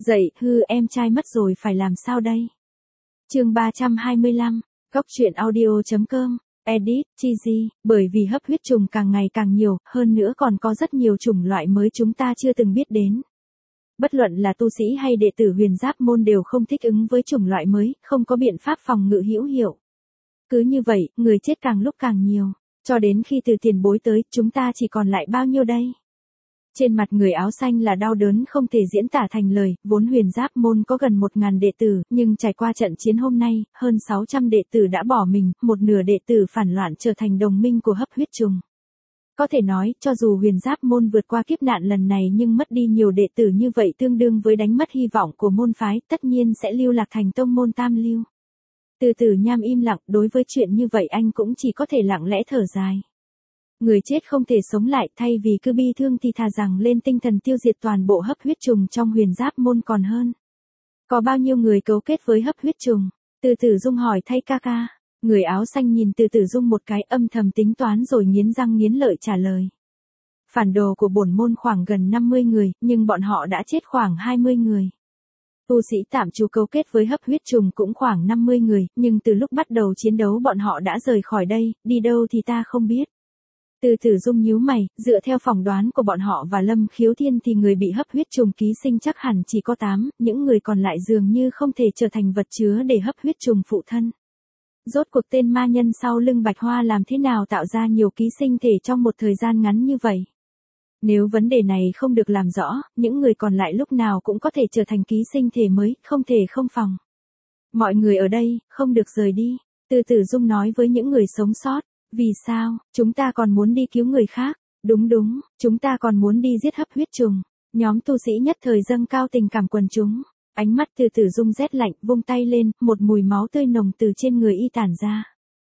Dậy, em trai mất rồi phải làm sao đây? Chương 325, Góc truyện audio.com, edit, Chizy, bởi vì hấp huyết trùng càng ngày càng nhiều, hơn nữa còn có rất nhiều chủng loại mới chúng ta chưa từng biết đến. Bất luận là tu sĩ hay đệ tử huyền giáp môn đều không thích ứng với chủng loại mới, không có biện pháp phòng ngự hữu hiệu. Cứ như vậy, người chết càng lúc càng nhiều, cho đến khi từ tiền bối tới, chúng ta chỉ còn lại bao nhiêu đây? Trên mặt người áo xanh là đau đớn không thể diễn tả thành lời, vốn huyền giáp môn có gần 1000 đệ tử, nhưng trải qua trận chiến hôm nay, hơn 600 đệ tử đã bỏ mình, một nửa đệ tử phản loạn trở thành đồng minh của hấp huyết trùng. Có thể nói, cho dù huyền giáp môn vượt qua kiếp nạn lần này nhưng mất đi nhiều đệ tử như vậy tương đương với đánh mất hy vọng của môn phái, tất nhiên sẽ lưu lạc thành tông môn tam lưu. Từ Tử Nham im lặng, đối với chuyện như vậy anh cũng chỉ có thể lặng lẽ thở dài. Người chết không thể sống lại, thay vì cứ bi thương thì thà rằng lên tinh thần tiêu diệt toàn bộ hấp huyết trùng trong huyền giáp môn còn hơn. Có bao nhiêu người cấu kết với hấp huyết trùng? Từ Tử Dung hỏi thay ca ca. Người áo xanh nhìn Từ Tử Dung một cái, âm thầm tính toán rồi nghiến răng nghiến lợi trả lời. Phản đồ của bổn môn khoảng gần 50 người, nhưng bọn họ đã chết khoảng 20 người. Tu sĩ tạm trú cấu kết với hấp huyết trùng cũng khoảng 50 người, nhưng từ lúc bắt đầu chiến đấu bọn họ đã rời khỏi đây, đi đâu thì ta không biết. Từ Tử Dung nhíu mày, dựa theo phỏng đoán của bọn họ và Lâm Khiếu Thiên thì người bị hấp huyết trùng ký sinh chắc hẳn chỉ có 8, những người còn lại dường như không thể trở thành vật chứa để hấp huyết trùng phụ thân. Rốt cuộc tên ma nhân sau lưng Bạch Hoa làm thế nào tạo ra nhiều ký sinh thể trong một thời gian ngắn như vậy? Nếu vấn đề này không được làm rõ, những người còn lại lúc nào cũng có thể trở thành ký sinh thể mới, không thể không phòng. Mọi người ở đây, không được rời đi, Từ Tử Dung nói với những người sống sót. Vì sao, chúng ta còn muốn đi cứu người khác? Đúng, chúng ta còn muốn đi giết hấp huyết trùng. Nhóm tu sĩ nhất thời dâng cao tình cảm quần chúng. Ánh mắt Từ Tử Dung rét lạnh, vung tay lên, một mùi máu tươi nồng từ trên người y tản ra.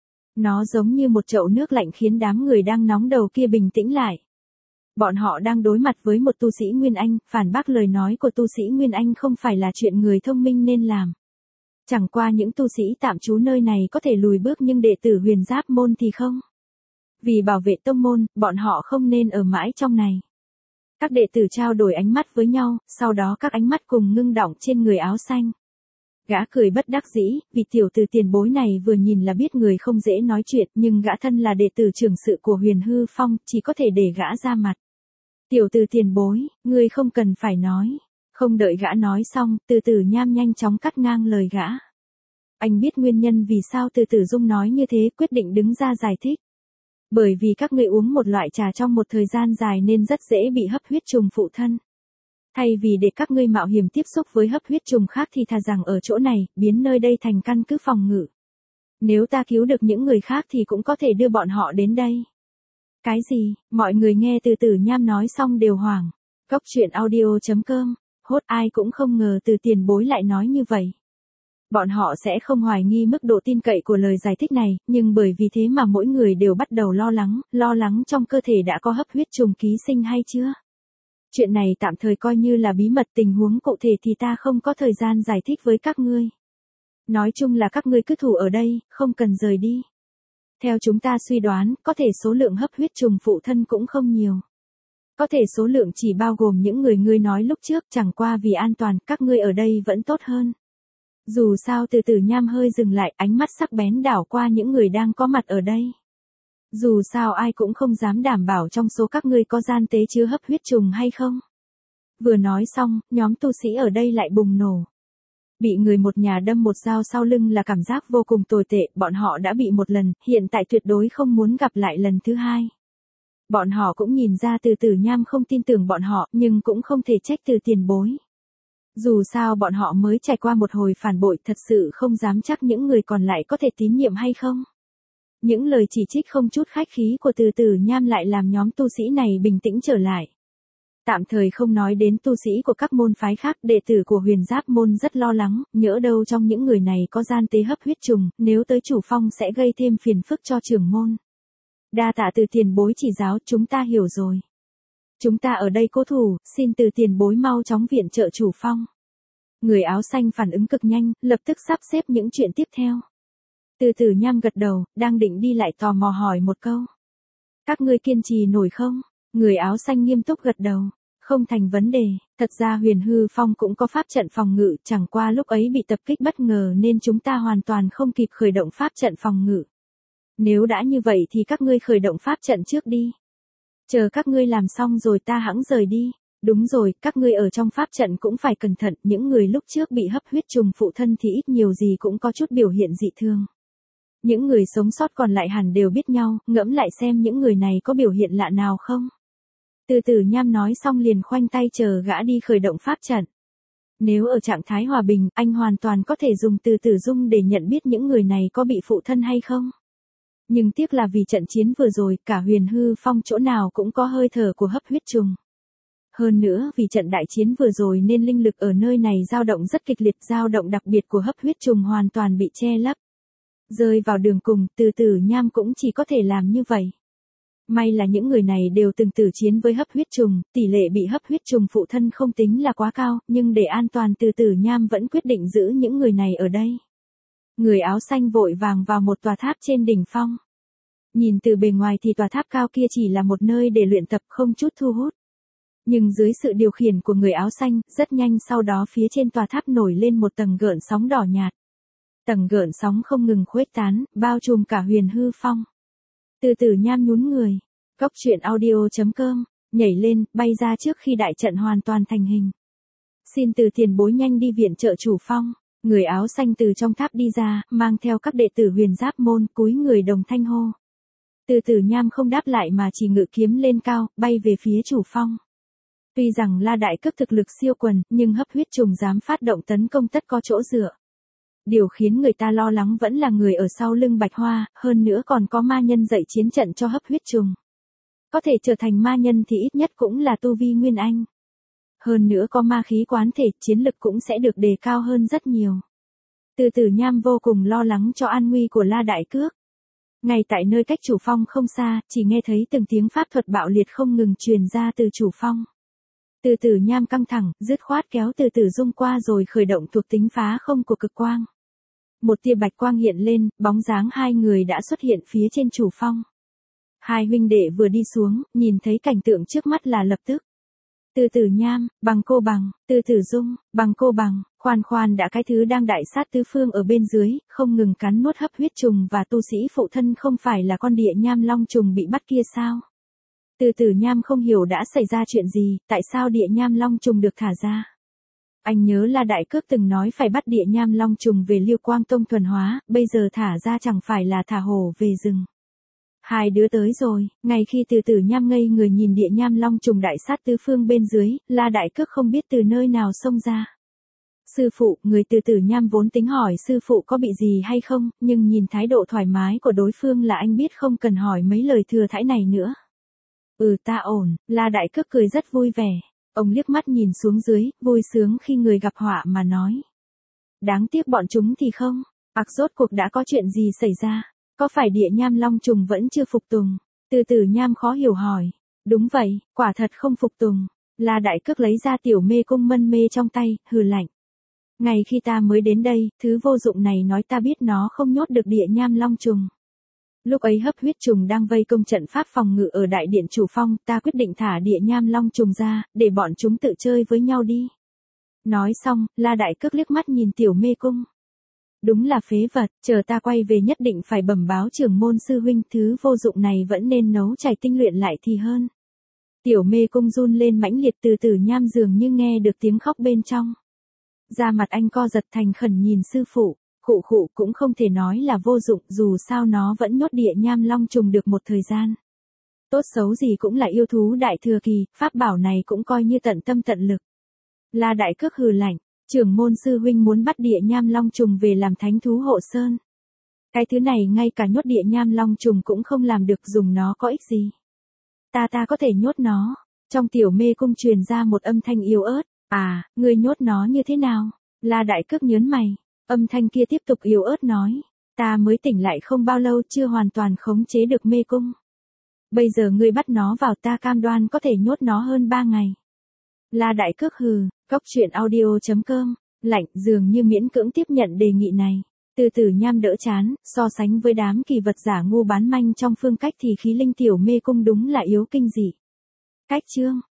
Nó giống như một chậu nước lạnh khiến đám người đang nóng đầu kia bình tĩnh lại. Bọn họ đang đối mặt với một tu sĩ Nguyên Anh, phản bác lời nói của tu sĩ Nguyên Anh không phải là chuyện người thông minh nên làm. Chẳng qua những tu sĩ tạm trú nơi này có thể lùi bước nhưng đệ tử huyền giáp môn thì không. Vì bảo vệ tông môn, bọn họ không nên ở mãi trong này. Các đệ tử trao đổi ánh mắt với nhau, sau đó các ánh mắt cùng ngưng đọng trên người áo xanh. Gã cười bất đắc dĩ, vì tiểu tử tiền bối này vừa nhìn là biết người không dễ nói chuyện, nhưng gã thân là đệ tử trưởng sự của Huyền Hư Phong, chỉ có thể để gã ra mặt. Tiểu tử tiền bối, ngươi không cần phải nói. Không đợi gã nói xong, Từ Tử Nham nhanh chóng cắt ngang lời gã. Anh biết nguyên nhân vì sao Từ Tử Dung nói như thế, quyết định đứng ra giải thích. Bởi vì các ngươi uống một loại trà trong một thời gian dài nên rất dễ bị hấp huyết trùng phụ thân. Thay vì để các ngươi mạo hiểm tiếp xúc với hấp huyết trùng khác thì thà rằng ở chỗ này, biến nơi đây thành căn cứ phòng ngự. Nếu ta cứu được những người khác thì cũng có thể đưa bọn họ đến đây. Cái gì? Mọi người nghe Từ Tử Nham nói xong đều hoảng. Góc truyện audio.com, hốt ai cũng không ngờ Từ tiền bối lại nói như vậy. Bọn họ sẽ không hoài nghi mức độ tin cậy của lời giải thích này, nhưng bởi vì thế mà mỗi người đều bắt đầu lo lắng trong cơ thể đã có hấp huyết trùng ký sinh hay chưa. Chuyện này tạm thời coi như là bí mật, tình huống cụ thể thì ta không có thời gian giải thích với các ngươi. Nói chung là các ngươi cứ thủ ở đây, không cần rời đi. Theo chúng ta suy đoán, có thể số lượng hấp huyết trùng phụ thân cũng không nhiều. Có thể số lượng chỉ bao gồm những người ngươi nói lúc trước, chẳng qua vì an toàn, các ngươi ở đây vẫn tốt hơn. Dù sao Từ Tử Nham hơi dừng lại, ánh mắt sắc bén đảo qua những người đang có mặt ở đây. Dù sao ai cũng không dám đảm bảo trong số các ngươi có gian tế chứa hấp huyết trùng hay không. Vừa nói xong, nhóm tu sĩ ở đây lại bùng nổ. Bị người một nhà đâm một dao sau lưng là cảm giác vô cùng tồi tệ, bọn họ đã bị một lần, hiện tại tuyệt đối không muốn gặp lại lần thứ hai. Bọn họ cũng nhìn ra Từ Tử Nham không tin tưởng bọn họ, nhưng cũng không thể trách Từ tiền bối. Dù sao bọn họ mới trải qua một hồi phản bội, thật sự không dám chắc những người còn lại có thể tín nhiệm hay không. Những lời chỉ trích không chút khách khí của Từ Tử Nham lại làm nhóm tu sĩ này bình tĩnh trở lại. Tạm thời không nói đến tu sĩ của các môn phái khác, đệ tử của huyền giáp môn rất lo lắng, nhỡ đâu trong những người này có gian tế hấp huyết trùng, nếu tới chủ phong sẽ gây thêm phiền phức cho trưởng môn. Đa tạ Từ tiền bối chỉ giáo, chúng ta hiểu rồi. Chúng ta ở đây cố thủ, xin Từ tiền bối mau chóng viện trợ chủ phong. Người áo xanh phản ứng cực nhanh, lập tức sắp xếp những chuyện tiếp theo. Từ Tử Nham gật đầu, đang định đi lại tò mò hỏi một câu. Các ngươi kiên trì nổi không? Người áo xanh nghiêm túc gật đầu. Không thành vấn đề, thật ra Huyền Hư Phong cũng có pháp trận phòng ngự, chẳng qua lúc ấy bị tập kích bất ngờ nên chúng ta hoàn toàn không kịp khởi động pháp trận phòng ngự. Nếu đã như vậy thì các ngươi khởi động pháp trận trước đi. Chờ các ngươi làm xong rồi ta hẵng rời đi. Đúng rồi, các ngươi ở trong pháp trận cũng phải cẩn thận, những người lúc trước bị hấp huyết trùng phụ thân thì ít nhiều gì cũng có chút biểu hiện dị thương. Những người sống sót còn lại hẳn đều biết nhau, ngẫm lại xem những người này có biểu hiện lạ nào không. Từ Tử Nham nói xong liền khoanh tay chờ gã đi khởi động pháp trận. Nếu ở trạng thái hòa bình, anh hoàn toàn có thể dùng từ tử dung để nhận biết những người này có bị phụ thân hay không. Nhưng tiếc là vì trận chiến vừa rồi, cả Huyền Hư Phong chỗ nào cũng có hơi thở của hấp huyết trùng. Hơn nữa vì trận đại chiến vừa rồi nên linh lực ở nơi này dao động rất kịch liệt, dao động đặc biệt của hấp huyết trùng hoàn toàn bị che lấp. Rơi vào đường cùng, Từ Tử Nham cũng chỉ có thể làm như vậy. May là những người này đều từng tử chiến với hấp huyết trùng, tỷ lệ bị hấp huyết trùng phụ thân không tính là quá cao, nhưng để an toàn Từ Tử Nham vẫn quyết định giữ những người này ở đây. Người áo xanh vội vàng vào một tòa tháp trên đỉnh phong. Nhìn từ bề ngoài thì tòa tháp cao kia chỉ là một nơi để luyện tập không chút thu hút. Nhưng dưới sự điều khiển của người áo xanh, rất nhanh sau đó phía trên tòa tháp nổi lên một tầng gợn sóng đỏ nhạt. Tầng gợn sóng không ngừng khuếch tán, bao trùm cả Huyền Hư Phong. Từ Tử Nham nhún người. Cốc truyện audio.com, nhảy lên, bay ra trước khi đại trận hoàn toàn thành hình. Xin từ tiền bối nhanh đi viện trợ chủ phong. Người áo xanh từ trong tháp đi ra, mang theo các đệ tử Huyền Giáp môn, cúi người đồng thanh hô. Từ Tử Nham không đáp lại mà chỉ ngự kiếm lên cao, bay về phía chủ phong. Tuy rằng La Đại Cước thực lực siêu quần, nhưng hấp huyết trùng dám phát động tấn công tất có chỗ dựa. Điều khiến người ta lo lắng vẫn là người ở sau lưng Bạch Hoa, hơn nữa còn có ma nhân dạy chiến trận cho hấp huyết trùng. Có thể trở thành ma nhân thì ít nhất cũng là tu vi Nguyên Anh. Hơn nữa có ma khí quán thể, chiến lực cũng sẽ được đề cao hơn rất nhiều. Từ Tử Nham vô cùng lo lắng cho an nguy của La Đại Cước. Ngay tại nơi cách chủ phong không xa, chỉ nghe thấy từng tiếng pháp thuật bạo liệt không ngừng truyền ra từ chủ phong. Từ Tử Nham căng thẳng, dứt khoát kéo Từ Tử Dung qua rồi khởi động thuộc tính phá không của cực quang. Một tia bạch quang hiện lên, bóng dáng hai người đã xuất hiện phía trên chủ phong. Hai huynh đệ vừa đi xuống, nhìn thấy cảnh tượng trước mắt là lập tức. Từ Tử Nham, bằng cô bằng, Từ Tử Dung, bằng cô bằng, khoan đã cái thứ đang đại sát tứ phương ở bên dưới, không ngừng cắn nuốt hấp huyết trùng và tu sĩ phụ thân không phải là con địa nham long trùng bị bắt kia sao? Từ Tử Nham không hiểu đã xảy ra chuyện gì, tại sao địa nham long trùng được thả ra. Anh nhớ là Đại Cước từng nói phải bắt địa nham long trùng về Liêu Quang Tông thuần hóa, bây giờ thả ra chẳng phải là thả hổ về rừng. Hai đứa tới rồi, ngay khi Từ Tử Nham ngây người nhìn địa nham long trùng đại sát tứ phương bên dưới, La Đại Cước không biết từ nơi nào xông ra. Sư phụ, người Từ Tử Nham vốn tính hỏi sư phụ có bị gì hay không, nhưng nhìn thái độ thoải mái của đối phương là anh biết không cần hỏi mấy lời thừa thãi này nữa. Ta ổn, La Đại Cước cười rất vui vẻ. Ông liếc mắt nhìn xuống dưới, vui sướng khi người gặp họa mà nói. Đáng tiếc bọn chúng thì không. Rốt cuộc đã có chuyện gì xảy ra? Có phải địa nham long trùng vẫn chưa phục tùng? Từ Tử Nham khó hiểu hỏi. Đúng vậy, quả thật không phục tùng. La Đại Cước lấy ra tiểu mê cung mân mê trong tay, hừ lạnh. Ngày khi ta mới đến đây, thứ vô dụng này nói ta biết nó không nhốt được địa nham long trùng. Lúc ấy hấp huyết trùng đang vây công trận pháp phòng ngự ở đại điện chủ phong, ta quyết định thả địa nham long trùng ra, để bọn chúng tự chơi với nhau đi. Nói xong, La Đại Cước liếc mắt nhìn tiểu mê cung. Đúng là phế vật, chờ ta quay về nhất định phải bẩm báo trưởng môn sư huynh, thứ vô dụng này vẫn nên nấu chảy tinh luyện lại thì hơn. Tiểu mê cung run lên mãnh liệt, Từ Tử Nham dường như nghe được tiếng khóc bên trong. Da mặt anh co giật thành khẩn nhìn sư phụ. Khụ cũng không thể nói là vô dụng, dù sao nó vẫn nhốt địa nham long trùng được một thời gian. Tốt xấu gì cũng là yêu thú đại thừa kỳ, pháp bảo này cũng coi như tận tâm tận lực. La Đại Cước hừ lạnh, trưởng môn sư huynh muốn bắt địa nham long trùng về làm thánh thú hộ sơn. Cái thứ này ngay cả nhốt địa nham long trùng cũng không làm được, dùng nó có ích gì. Ta có thể nhốt nó. Trong tiểu mê cung truyền ra một âm thanh yếu ớt. Ngươi nhốt nó như thế nào? La Đại Cước nhớn mày. Âm thanh kia tiếp tục yếu ớt nói. Ta mới tỉnh lại không bao lâu, chưa hoàn toàn khống chế được mê cung. Bây giờ ngươi bắt nó vào, ta cam đoan có thể nhốt nó hơn 3 ngày. La Đại Cước hừ. Cốc truyện audio.com, lạnh dường như miễn cưỡng tiếp nhận đề nghị này. Từ Tử Nham đỡ chán, so sánh với đám kỳ vật giả ngu bán manh trong phương cách thì khí linh tiểu mê cung đúng là yếu kinh dị. Cách chương.